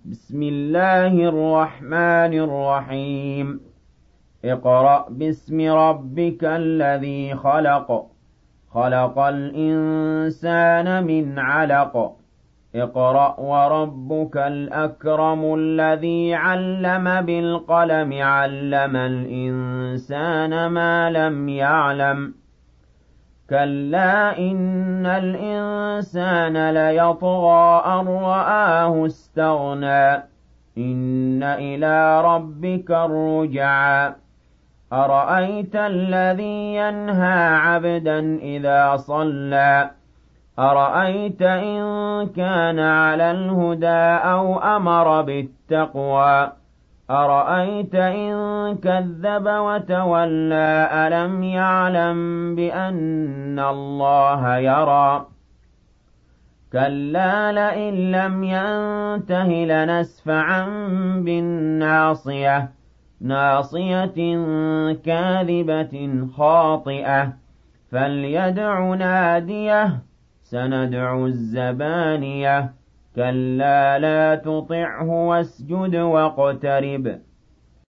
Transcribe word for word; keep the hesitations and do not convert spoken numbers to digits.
بسم الله الرحمن الرحيم اقرأ باسم ربك الذي خلق خلق الإنسان من علق اقرأ وربك الأكرم الذي علم بالقلم علم الإنسان ما لم يعلم كلا إن الإنسان ليطغى أن رآه استغنى إن إلى ربك الرجعى أرأيت الذي ينهى عبدا إذا صلى أرأيت إن كان على الهدى أو أمر بالتقوى أرأيت إن كذب وتولى ألم يعلم بأن الله يرى كلا لئن لم ينته لنسفعا بالناصية ناصية كاذبة خاطئة فليدع ناديه سندع الزبانية كلا لا تطعه واسجد واقترب